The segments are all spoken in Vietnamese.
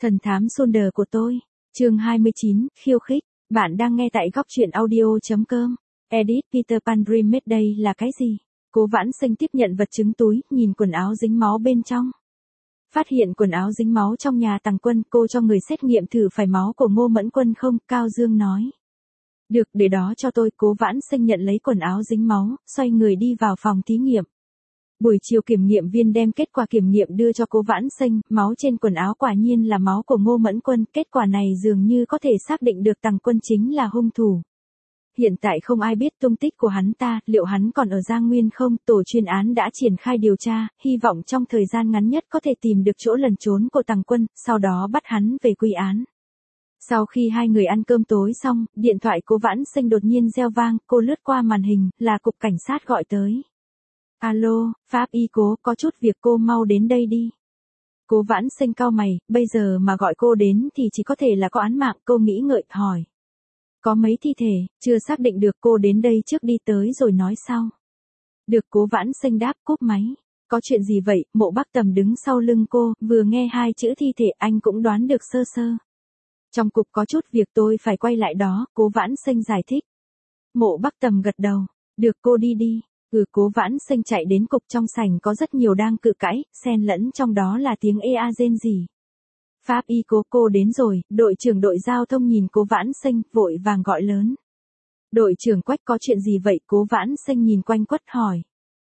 Thần thám Sonder của tôi. Chương 29, khiêu khích. Bạn đang nghe tại góc truyện audio.com. Edit Peter Pan Remade đây là cái gì? Cố Vãn Sinh tiếp nhận vật chứng túi, nhìn quần áo dính máu bên trong. Phát hiện quần áo dính máu trong nhà Tằng Quân, cô cho người xét nghiệm thử phải máu của Ngô Mẫn Quân không? Cao Dương nói. Được, để đó cho tôi. Cố Vãn Sinh nhận lấy quần áo dính máu, xoay người đi vào phòng thí nghiệm. Buổi chiều kiểm nghiệm viên đem kết quả kiểm nghiệm đưa cho Cố Vãn Sinh, máu trên quần áo quả nhiên là máu của Ngô Mẫn Quân, kết quả này dường như có thể xác định được Tằng Quân chính là hung thủ. Hiện tại không ai biết tung tích của hắn ta, liệu hắn còn ở Giang Nguyên không? Tổ chuyên án đã triển khai điều tra, hy vọng trong thời gian ngắn nhất có thể tìm được chỗ lẩn trốn của Tằng Quân, sau đó bắt hắn về quy án. Sau khi hai người ăn cơm tối xong, điện thoại Cố Vãn Sinh đột nhiên reo vang, cô lướt qua màn hình, là cục cảnh sát gọi tới. Alo, Pháp Y Cố, có chút việc cô mau đến đây đi. Cố Vãn Sinh cau mày, bây giờ mà gọi cô đến thì chỉ có thể là có án mạng, cô nghĩ ngợi, hỏi. Có mấy thi thể, chưa xác định được, cô đến đây trước đi tới rồi nói sau. Được, Cố Vãn Sinh đáp, cúp máy. Có chuyện gì vậy? Mộ Bắc Tầm đứng sau lưng cô, vừa nghe hai chữ thi thể anh cũng đoán được sơ sơ. Trong cục có chút việc tôi phải quay lại đó, Cố Vãn Sinh giải thích. Mộ Bắc Tầm gật đầu, được cô đi đi. Cố Vãn Sinh chạy đến cục, trong sảnh có rất nhiều đang cự cãi, xen lẫn trong đó là tiếng ea rên rỉ. Pháp Y Cố, cô đến rồi. Đội trưởng đội giao thông nhìn Cố Vãn Sinh, vội vàng gọi lớn. Đội trưởng Quách, có chuyện gì vậy? Cố Vãn Sinh nhìn quanh quất hỏi.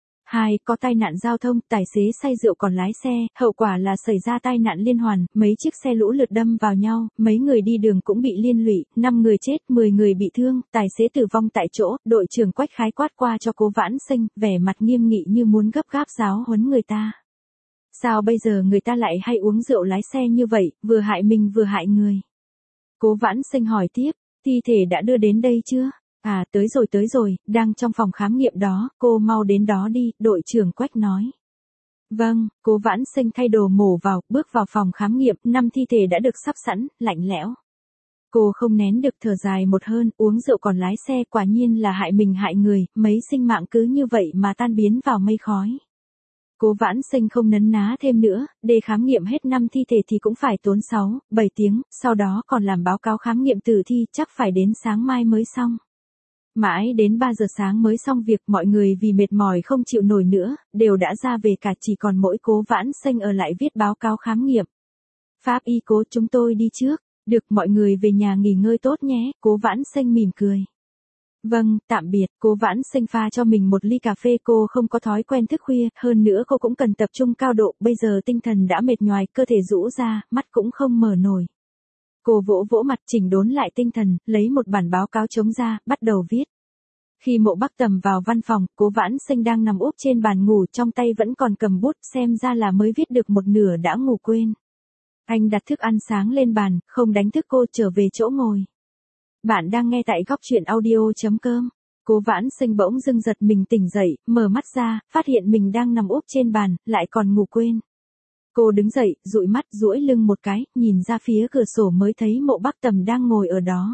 Có tai nạn giao thông, tài xế say rượu còn lái xe, hậu quả là xảy ra tai nạn liên hoàn, mấy chiếc xe lũ lượt đâm vào nhau, mấy người đi đường cũng bị liên lụy, 5 người chết, 10 người bị thương, tài xế tử vong tại chỗ. Đội trưởng Quách khái quát qua cho Cố Vãn Sinh, vẻ mặt nghiêm nghị như muốn gấp gáp giáo huấn người ta. Sao bây giờ người ta lại hay uống rượu lái xe như vậy, vừa hại mình vừa hại người? Cố Vãn Sinh hỏi tiếp, thi thể đã đưa đến đây chưa? Tới rồi, đang trong phòng khám nghiệm đó, cô mau đến đó đi, đội trưởng Quách nói. Vâng, Cố Vãn Sinh thay đồ mổ vào, bước vào phòng khám nghiệm, 5 thi thể đã được sắp sẵn, lạnh lẽo. Cô không nén được thở dài một hơi, uống rượu còn lái xe, quả nhiên là hại mình hại người, mấy sinh mạng cứ như vậy mà tan biến vào mây khói. Cố Vãn Sinh không nấn ná thêm nữa, để khám nghiệm hết 5 thi thể thì cũng phải tốn 6-7 tiếng, sau đó còn làm báo cáo khám nghiệm tử thi, chắc phải đến sáng mai mới xong. Mãi đến 3 giờ sáng mới xong việc, mọi người vì mệt mỏi không chịu nổi nữa, đều đã ra về cả, chỉ còn mỗi Cố Vãn Sinh ở lại viết báo cáo khám nghiệm. Pháp Y Cố, chúng tôi đi trước. Được, mọi người về nhà nghỉ ngơi tốt nhé. Cố Vãn Sinh mỉm cười. Vâng, tạm biệt. Cố Vãn Sinh pha cho mình một ly cà phê, cô không có thói quen thức khuya, hơn nữa cô cũng cần tập trung cao độ, bây giờ tinh thần đã mệt nhoài, cơ thể rũ ra, mắt cũng không mở nổi. Cô vỗ vỗ mặt, chỉnh đốn lại tinh thần, lấy một bản báo cáo trống ra, bắt đầu viết. Khi Mộ Bắc Tầm vào văn phòng, Cố Vãn Sinh đang nằm úp trên bàn ngủ, trong tay vẫn còn cầm bút, xem ra là mới viết được một nửa đã ngủ quên. Anh đặt thức ăn sáng lên bàn, không đánh thức cô, trở về chỗ ngồi. Bạn đang nghe tại góc truyện audio.com. Cố Vãn Sinh bỗng dưng giật mình tỉnh dậy, mở mắt ra, phát hiện mình đang nằm úp trên bàn, lại còn ngủ quên. Cô đứng dậy, dụi mắt, duỗi lưng một cái, nhìn ra phía cửa sổ mới thấy Mộ Bắc Tầm đang ngồi ở đó.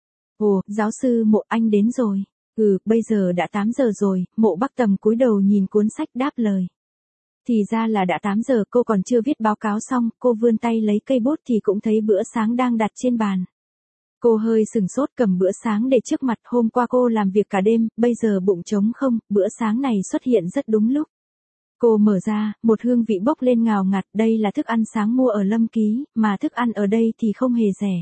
Ồ, giáo sư Mộ, anh đến rồi. Bây giờ đã 8 giờ rồi. Mộ Bắc Tầm cúi đầu nhìn cuốn sách, đáp lời. Thì ra là đã 8 giờ, cô còn chưa viết báo cáo xong, cô vươn tay lấy cây bút thì cũng thấy bữa sáng đang đặt trên bàn. Cô hơi sừng sốt, cầm bữa sáng để trước mặt, hôm qua cô làm việc cả đêm, bây giờ bụng trống không, bữa sáng này xuất hiện rất đúng lúc. Cô mở ra, một hương vị bốc lên ngào ngạt, đây là thức ăn sáng mua ở Lâm Ký, mà thức ăn ở đây thì không hề rẻ.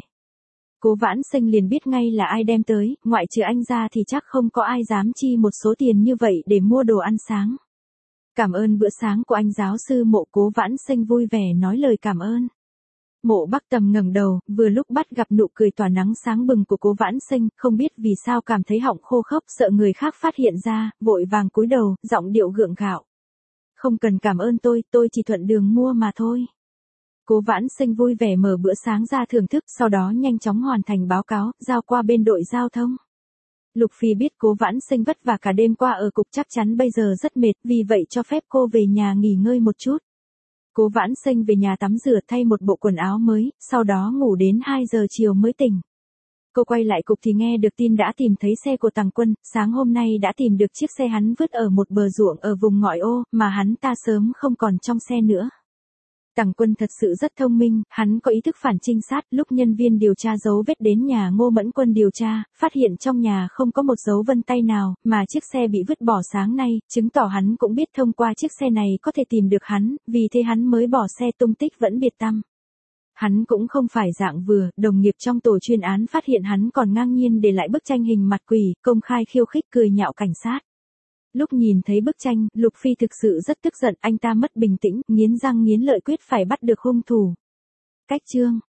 Cố Vãn Sinh liền biết ngay là ai đem tới, ngoại trừ anh ra thì chắc không có ai dám chi một số tiền như vậy để mua đồ ăn sáng. Cảm ơn bữa sáng của anh giáo sư Mộ. Cố Vãn Sinh vui vẻ nói lời cảm ơn. Mộ Bắc Tầm ngẩng đầu, vừa lúc bắt gặp nụ cười tỏa nắng sáng bừng của Cố Vãn Sinh, không biết vì sao cảm thấy họng khô khốc, sợ người khác phát hiện ra, vội vàng cúi đầu, giọng điệu gượng gạo. Không cần cảm ơn tôi chỉ thuận đường mua mà thôi. Cố Vãn Sinh vui vẻ mở bữa sáng ra thưởng thức, sau đó nhanh chóng hoàn thành báo cáo, giao qua bên đội giao thông. Lục Phi biết Cố Vãn Sinh vất vả cả đêm qua ở cục, chắc chắn bây giờ rất mệt, vì vậy cho phép cô về nhà nghỉ ngơi một chút. Cố Vãn Sinh về nhà tắm rửa, thay một bộ quần áo mới, sau đó ngủ đến 2 giờ chiều mới tỉnh. Cô quay lại cục thì nghe được tin đã tìm thấy xe của Tằng Quân, sáng hôm nay đã tìm được chiếc xe hắn vứt ở một bờ ruộng ở vùng ngoại ô, mà hắn ta sớm không còn trong xe nữa. Tằng Quân thật sự rất thông minh, hắn có ý thức phản trinh sát, lúc nhân viên điều tra dấu vết đến nhà Ngô Mẫn Quân điều tra, phát hiện trong nhà không có một dấu vân tay nào, mà chiếc xe bị vứt bỏ sáng nay, chứng tỏ hắn cũng biết thông qua chiếc xe này có thể tìm được hắn, vì thế hắn mới bỏ xe tung tích vẫn biệt tăm. Hắn cũng không phải dạng vừa, đồng nghiệp trong tổ chuyên án phát hiện hắn còn ngang nhiên để lại bức tranh hình mặt quỷ, công khai khiêu khích cười nhạo cảnh sát. Lúc nhìn thấy bức tranh, Lục Phi thực sự rất tức giận, anh ta mất bình tĩnh, nghiến răng nghiến lợi quyết phải bắt được hung thủ. Cách chương